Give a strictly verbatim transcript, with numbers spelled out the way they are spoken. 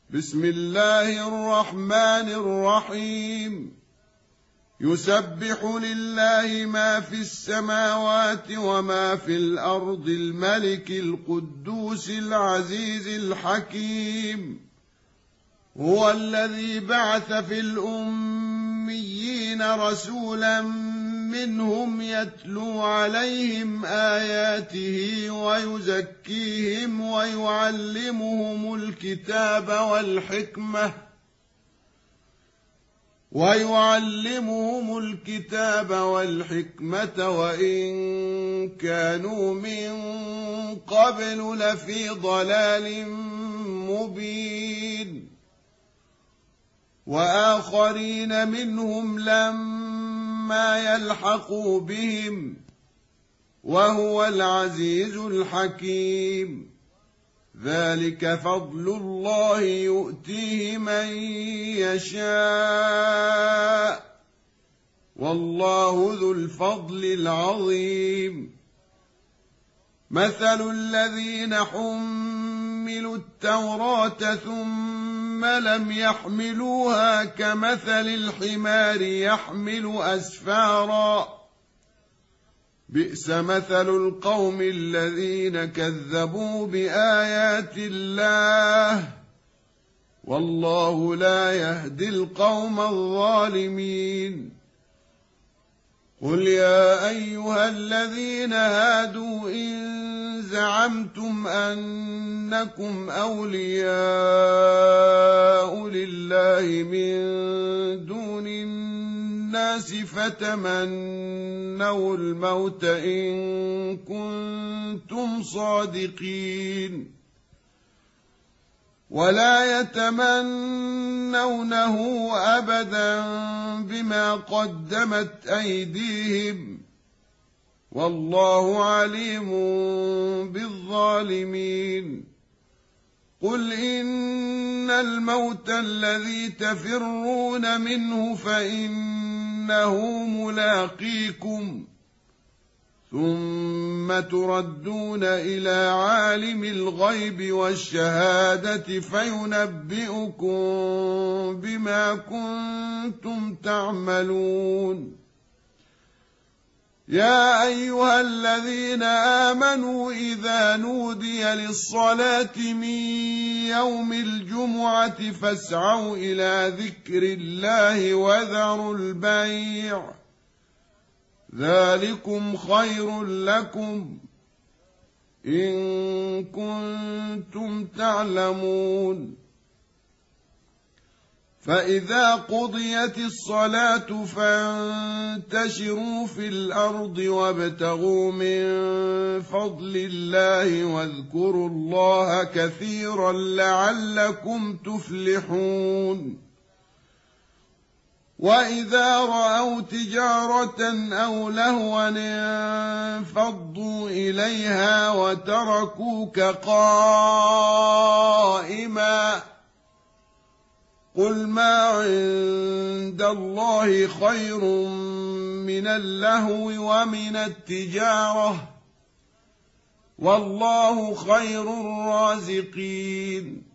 بسم الله الرحمن الرحيم يسبح لله ما في السماوات وما في الأرض الملك القدوس العزيز الحكيم هو الذي بعث في الأميين رسولا منهم يتلو عليهم آياته ويزكيهم ويعلمهم الكتاب والحكمة ويعلمهم الكتاب والحكمة وإن كانوا من قبل لفي ضلال مبين وآخرين منهم لما يلحقوا بهم وهو العزيز الحكيم ذلك فضل الله يؤتيه من يشاء والله ذو الفضل العظيم مثل الذين حملوا التوراة ثم لم يحملوها كمثل الحمار يحمل أسفارا بئس مثل القوم الذين كذبوا بآيات الله والله لا يهدي القوم الظالمين قل يا أيها الذين هادوا إن زعمتم أنكم أولياء لله من دون الناس فتمنوا الموت إن كنتم صادقين ولا يتمنونه أبدا بما قدمت أيديهم والله عليم بالظالمين قل إن الموت الذي تفرون منه فإنه ملاقيكم ثم تردون إلى عالم الغيب والشهادة فينبئكم بما كنتم تعملون يا أيها الذين آمنوا إذا نودي للصلاة من يوم الجمعة فاسعوا إلى ذكر الله وذروا البيع ذلكم خير لكم إن كنتم تعلمون فإذا قضيت الصلاة فانتشروا في الأرض وابتغوا من فضل الله واذكروا الله كثيرا لعلكم تفلحون وإذا رأوا تجارة أو لهوا انفضوا إليها وتركوك قائما قل ما عند الله خير من اللهو ومن التجارة والله خير الرازقين